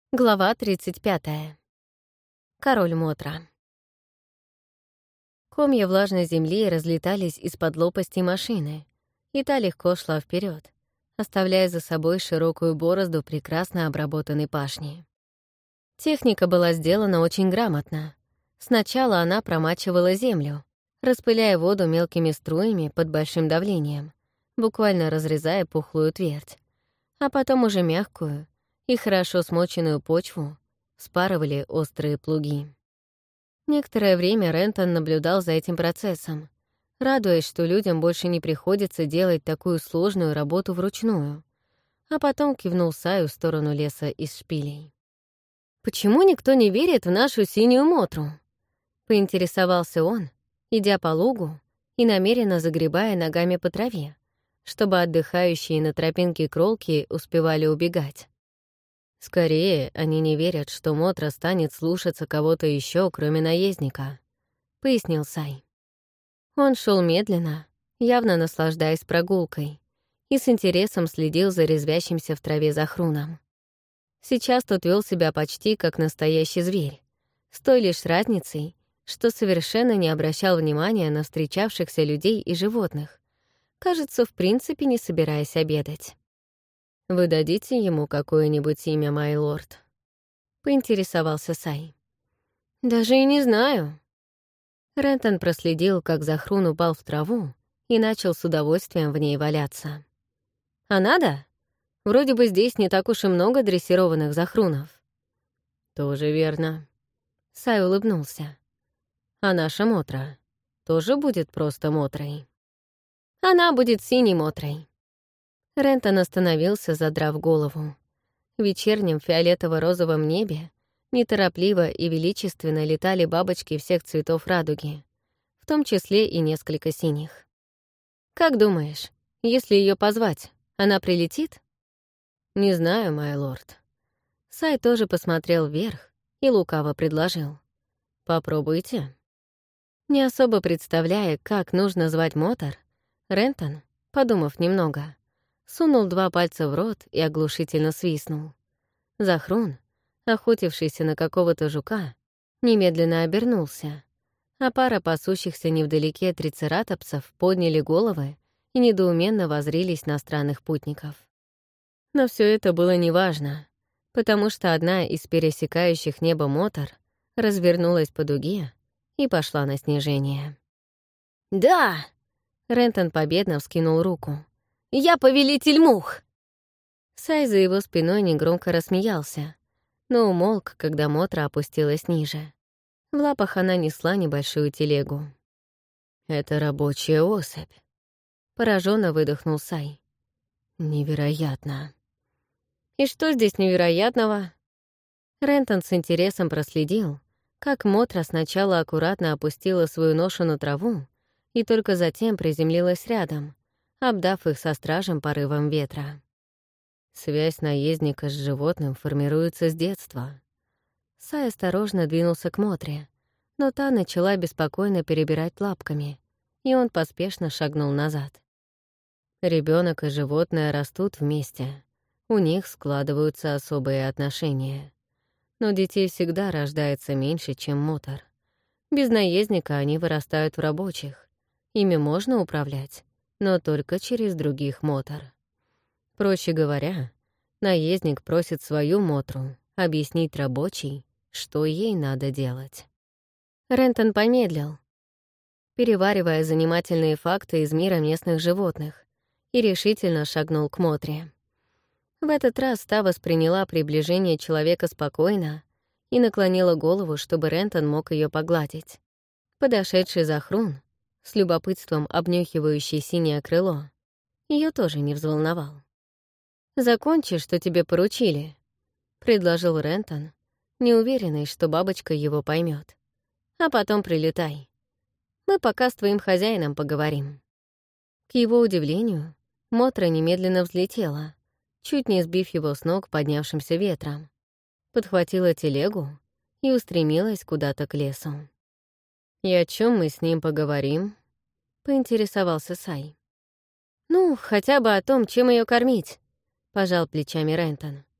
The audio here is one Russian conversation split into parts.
Глава 35. Король Мотра. Комья влажной земли разлетались из-под лопастей машины, и та легко шла вперед, оставляя за собой широкую борозду прекрасно обработанной пашни. Техника была сделана очень грамотно. Сначала она промачивала землю, распыляя воду мелкими струями под большим давлением, буквально разрезая пухлую твердь, а потом уже мягкую и хорошо смоченную почву вспарывали острые плуги. Некоторое время Рентон наблюдал за этим процессом, радуясь, что людям больше не приходится делать такую сложную работу вручную, а потом кивнул Саю в сторону леса из шпилей. «Почему никто не верит в нашу синюю Мотру?» — поинтересовался он, идя по лугу и намеренно загребая ногами по траве, чтобы отдыхающие на тропинке кролки успевали убегать. «Скорее, они не верят, что Мотра станет слушаться кого-то еще, кроме наездника», — пояснил Сай. Он шел медленно, явно наслаждаясь прогулкой, и с интересом следил за резвящимся в траве Захруном. Сейчас тот вел себя почти как настоящий зверь, с той лишь разницей, что совершенно не обращал внимания на встречавшихся людей и животных, кажется, в принципе не собираясь обедать. «Вы дадите ему какое-нибудь имя, май лорд?» — поинтересовался Сай. «Даже и не знаю». Рентон проследил, как Захрун упал в траву и начал с удовольствием в ней валяться. «А надо? Вроде бы здесь не так уж и много дрессированных Захрунов». «Тоже верно». Сай улыбнулся. «А наша Мотра тоже будет просто Мотрой?» «Она будет синей Мотрой». Рентон остановился, задрав голову. В вечернем фиолетово-розовом небе неторопливо и величественно летали бабочки всех цветов радуги, в том числе и несколько синих. «Как думаешь, если ее позвать, она прилетит?» «Не знаю, май лорд». Сай тоже посмотрел вверх и лукаво предложил. «Попробуйте». Не особо представляя, как нужно звать Мотор, Рентон, подумав немного, сунул 2 пальца в рот и оглушительно свистнул. Захрун, охотившийся на какого-то жука, немедленно обернулся, а пара пасущихся невдалеке трицератопсов подняли головы и недоуменно воззрились на странных путников. Но все это было неважно, потому что одна из пересекающих небо Мотор развернулась по дуге и пошла на снижение. «Да!» — Рентон победно вскинул руку. «Я повелитель мух!» Сай за его спиной негромко рассмеялся, но умолк, когда Мотра опустилась ниже. В лапах она несла небольшую телегу. «Это рабочая особь», — пораженно выдохнул Сай. «Невероятно». «И что здесь невероятного?» Рентон с интересом проследил, как Мотра сначала аккуратно опустила свою ношу на траву и только затем приземлилась рядом, обдав их со стражем порывом ветра. Связь наездника с животным формируется с детства. Сай осторожно двинулся к Мотре, но та начала беспокойно перебирать лапками, и он поспешно шагнул назад. Ребенок и животное растут вместе, у них складываются особые отношения. Но детей всегда рождается меньше, чем Мотор. Без наездника они вырастают в рабочих. Ими можно управлять, но только через других Мотор. Проще говоря, наездник просит свою Мотру объяснить рабочей, что ей надо делать. Рентон помедлил, переваривая занимательные факты из мира местных животных, и решительно шагнул к Мотре. В этот раз та восприняла приближение человека спокойно и наклонила голову, чтобы Рентон мог ее погладить. Подошедший Захрун, с любопытством обнюхивающий синее крыло, ее тоже не взволновал. «Закончи, что тебе поручили», — предложил Рентон, неуверенный, что бабочка его поймет. «А потом прилетай. Мы пока с твоим хозяином поговорим». К его удивлению, Мотра немедленно взлетела, чуть не сбив его с ног поднявшимся ветром, подхватила телегу и устремилась куда-то к лесу. «И о чем мы с ним поговорим?» — поинтересовался Сай. «Ну, хотя бы о том, чем ее кормить», — пожал плечами Рентон.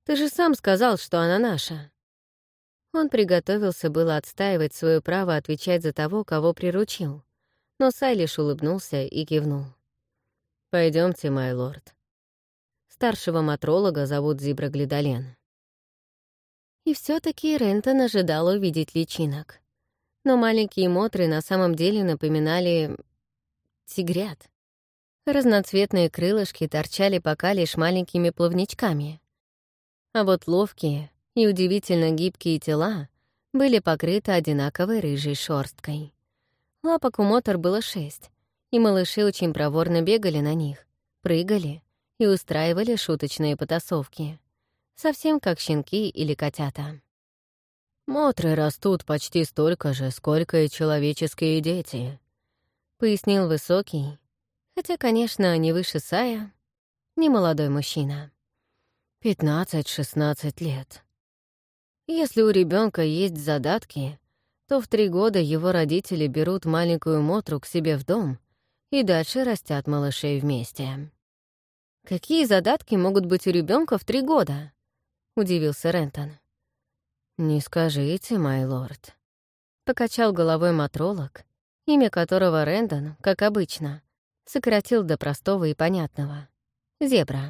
Ты же сам сказал, что она наша». Он приготовился было отстаивать свое право отвечать за того, кого приручил, но Сай лишь улыбнулся и кивнул. Пойдемте, май лорд. Старшего матролога зовут Зибра Глидолен. И все таки Рентон ожидал увидеть личинок. Но маленькие мотры на самом деле напоминали тигрят. Разноцветные крылышки торчали пока лишь маленькими плавничками. А вот ловкие и удивительно гибкие тела были покрыты одинаковой рыжей шорсткой. Лапок у мотор было 6, и малыши очень проворно бегали на них, прыгали и устраивали шуточные потасовки. Совсем как щенки или котята. «Мотры растут почти столько же, сколько и человеческие дети», — пояснил высокий, хотя, конечно, не выше Сая, не молодой мужчина. 15-16 лет. Если у ребенка есть задатки, то в 3 года его родители берут маленькую Мотру к себе в дом и дальше растят малышей вместе. «Какие задатки могут быть у ребенка в 3 года?» — удивился Рентон. «Не скажите, май лорд», — покачал головой матролог, имя которого Рэндон, как обычно, сократил до простого и понятного — Зебра.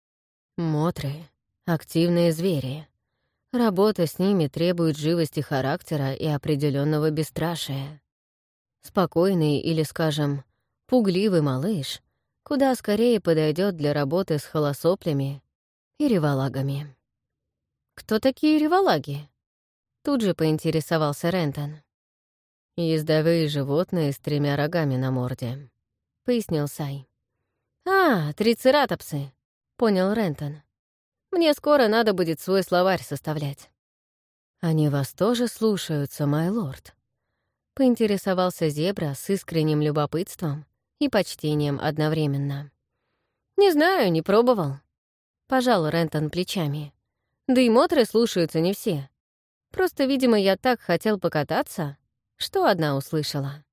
«Мотры — активные звери. Работа с ними требует живости характера и определенного бесстрашия. Спокойный или, скажем, пугливый малыш куда скорее подойдет для работы с холосоплями и револагами». «Кто такие револаги?» Тут же поинтересовался Рентон. «Ездовые животные с 3 рогами на морде», — пояснил Сай. «А, трицератопсы», — понял Рентон. «Мне скоро надо будет свой словарь составлять». «Они вас тоже слушаются, май лорд?» — поинтересовался Зебра с искренним любопытством и почтением одновременно. «Не знаю, не пробовал», — пожал Рентон плечами. «Да и мотры слушаются не все. Просто, видимо, я так хотел покататься, что одна услышала».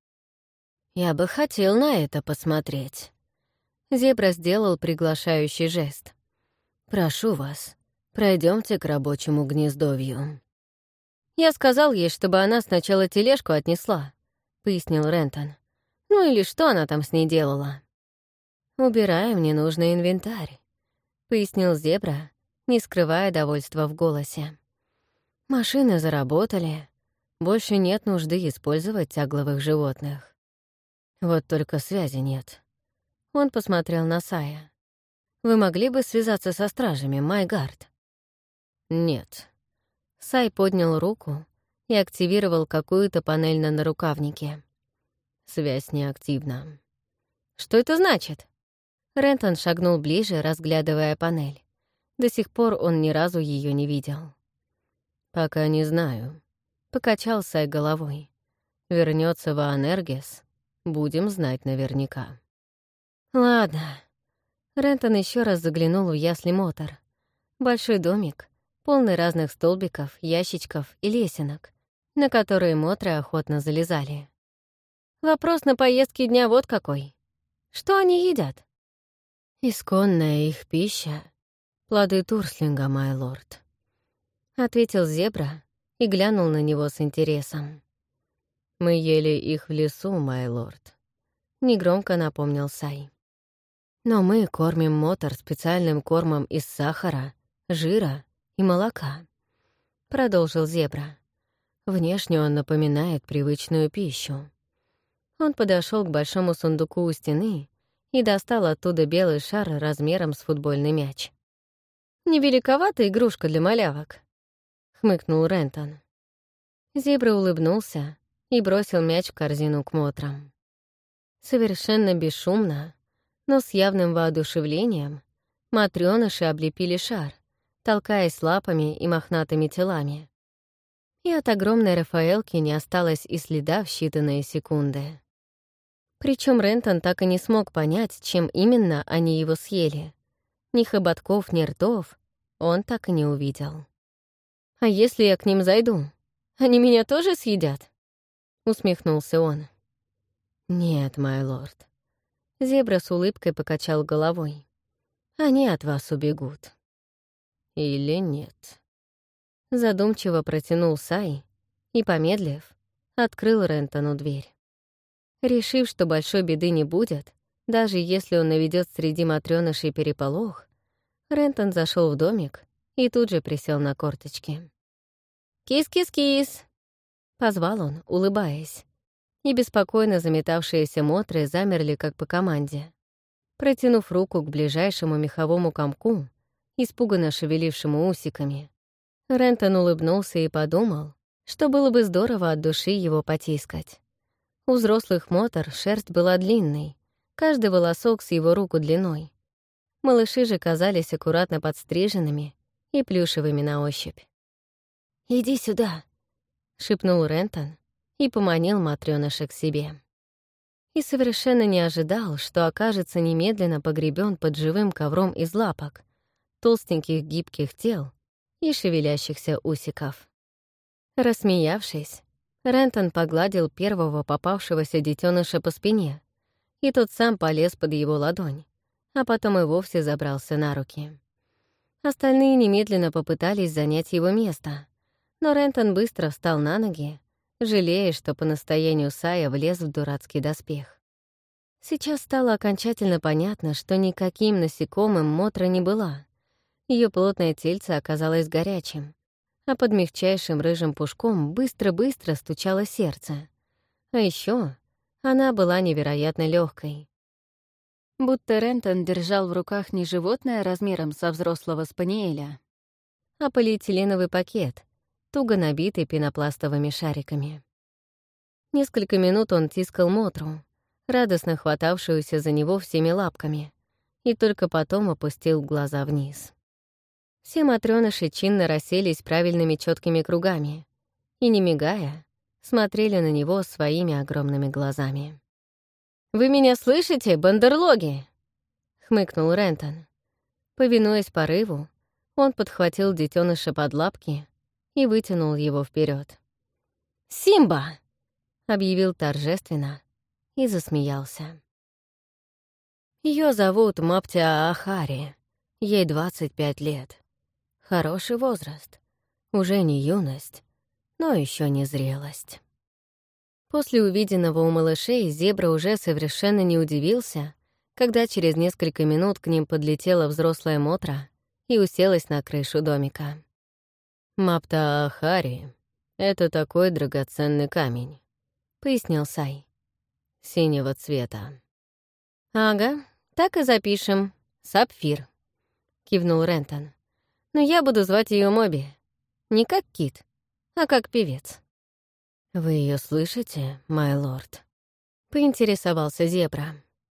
«Я бы хотел на это посмотреть». Зебра сделал приглашающий жест. «Прошу вас, пройдемте к рабочему гнездовью». «Я сказал ей, чтобы она сначала тележку отнесла», — пояснил Рентон. «Ну или что она там с ней делала?» «Убираем ненужный инвентарь», — пояснил Зебра, не скрывая довольства в голосе. «Машины заработали, больше нет нужды использовать тягловых животных. Вот только связи нет». Он посмотрел на Сая. «Вы могли бы связаться со стражами, Майгард?» «Нет». Сай поднял руку и активировал какую-то панель на нарукавнике. Связь неактивна. «Что это значит?» Рентон шагнул ближе, разглядывая панель. До сих пор он ни разу ее не видел. «Пока не знаю», — покачал Сай головой. «Вернется Ваанергес, будем знать наверняка». «Ладно». Рентон еще раз заглянул в ясли Мотор. Большой домик, полный разных столбиков, ящичков и лесенок, на которые Мотры охотно залезали. Вопрос на поездке дня вот какой. Что они едят? «Исконная их пища — плоды турслинга, май лорд», — ответил Зебра и глянул на него с интересом. «Мы ели их в лесу, май лорд», — негромко напомнил Сай. «Но мы кормим Мотор специальным кормом из сахара, жира и молока», — продолжил Зебра. «Внешне он напоминает привычную пищу». Он подошел к большому сундуку у стены и достал оттуда белый шар размером с футбольный мяч. «Невеликовата игрушка для малявок», — хмыкнул Рентон. Зебра улыбнулся и бросил мяч в корзину к Мотрам. Совершенно бесшумно, но с явным воодушевлением, матрёныши облепили шар, толкаясь лапами и мохнатыми телами. И от огромной Рафаэлки не осталось и следа в считанные секунды. Причем Рентон так и не смог понять, чем именно они его съели. Ни хоботков, ни ртов он так и не увидел. «А если я к ним зайду, они меня тоже съедят?» — усмехнулся он. «Нет, май лорд». Зебра с улыбкой покачал головой. «Они от вас убегут». или нет?» Задумчиво протянул Сай и, помедлив, открыл Рентону дверь. Решив, что большой беды не будет, даже если он наведет среди матрёнышей переполох, Рентон зашел в домик и тут же присел на корточки. «Кис-кис-кис!» — позвал он, улыбаясь, и беспокойно заметавшиеся мотры замерли как по команде. Протянув руку к ближайшему меховому комку, испуганно шевелившему усиками, Рентон улыбнулся и подумал, что было бы здорово от души его потискать. У взрослых мотор шерсть была длинной, каждый волосок с его руку длиной. Малыши же казались аккуратно подстриженными и плюшевыми на ощупь. «Иди сюда», — шепнул Рентон и поманил матрёныша к себе. И совершенно не ожидал, что окажется немедленно погребён под живым ковром из лапок, толстеньких гибких тел и шевелящихся усиков. Рассмеявшись, Рентон погладил первого попавшегося детеныша по спине, и тот сам полез под его ладонь, а потом и вовсе забрался на руки. Остальные немедленно попытались занять его место, но Рентон быстро встал на ноги, жалея, что по настоянию Сая влез в дурацкий доспех. Сейчас стало окончательно понятно, что никаким насекомым Мотра не была. Ее плотное тельце оказалось горячим, а под мягчайшим рыжим пушком быстро-быстро стучало сердце. А еще она была невероятно легкой. Будто Рентон держал в руках не животное размером со взрослого спаниеля, а полиэтиленовый пакет, туго набитый пенопластовыми шариками. Несколько минут он тискал Мотру, радостно хватавшуюся за него всеми лапками, и только потом опустил глаза вниз. Все матрёныши чинно расселись правильными четкими кругами и, не мигая, смотрели на него своими огромными глазами. «Вы меня слышите, бандерлоги?» — хмыкнул Рентон. Повинуясь порыву, он подхватил детеныша под лапки и вытянул его вперед. «Симба!» — объявил торжественно и засмеялся. Ее зовут Маптя Ахари, ей 25 лет. Хороший возраст, уже не юность, но еще не зрелость. После увиденного у малышей зебра уже совершенно не удивился, когда через несколько минут к ним подлетела взрослая Мотра и уселась на крышу домика. «Мапта Ахари — это такой драгоценный камень», — пояснил Сай. «Синего цвета». «Ага, так и запишем. Сапфир», — кивнул Рентон. «Но я буду звать ее Моби. Не как кит, а как певец». «Вы ее слышите, май лорд?» — поинтересовался зебра.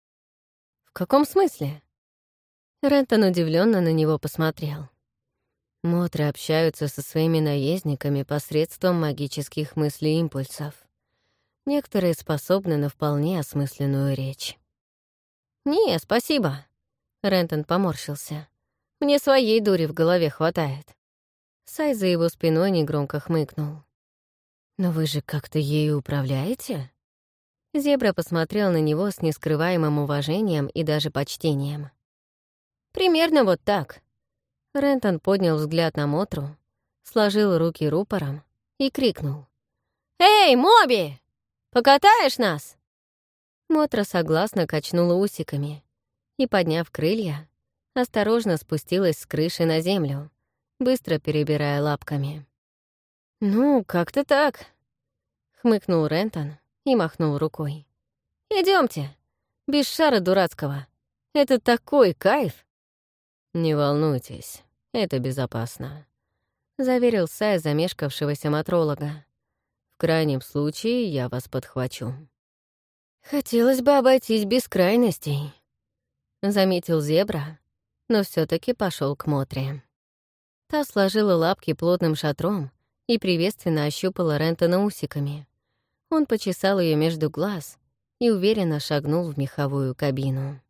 «В каком смысле?» Рентон удивленно на него посмотрел. Мотры общаются со своими наездниками посредством магических мыслей-импульсов. Некоторые способны на вполне осмысленную речь. «Не, спасибо», — Рентон поморщился. «Мне своей дури в голове хватает». Сай за его спиной негромко хмыкнул. «Но вы же как-то ею управляете?» Зебра посмотрел на него с нескрываемым уважением и даже почтением. «Примерно вот так». Рентон поднял взгляд на Мотру, сложил руки рупором и крикнул. «Эй, Моби! Покатаешь нас?» Мотра согласно качнула усиками и, подняв крылья, осторожно спустилась с крыши на землю, быстро перебирая лапками. «Ну, как-то так», — хмыкнул Рентон и махнул рукой. «Идёмте, без шара дурацкого. Это такой кайф!» «Не волнуйтесь, это безопасно», — заверил Сай замешкавшегося матролога. «В крайнем случае я вас подхвачу». «Хотелось бы обойтись без крайностей», — заметил зебра, но все таки пошел к Мотре. Та сложила лапки плотным шатром и приветственно ощупала Рентона усиками. Он почесал ее между глаз и уверенно шагнул в меховую кабину.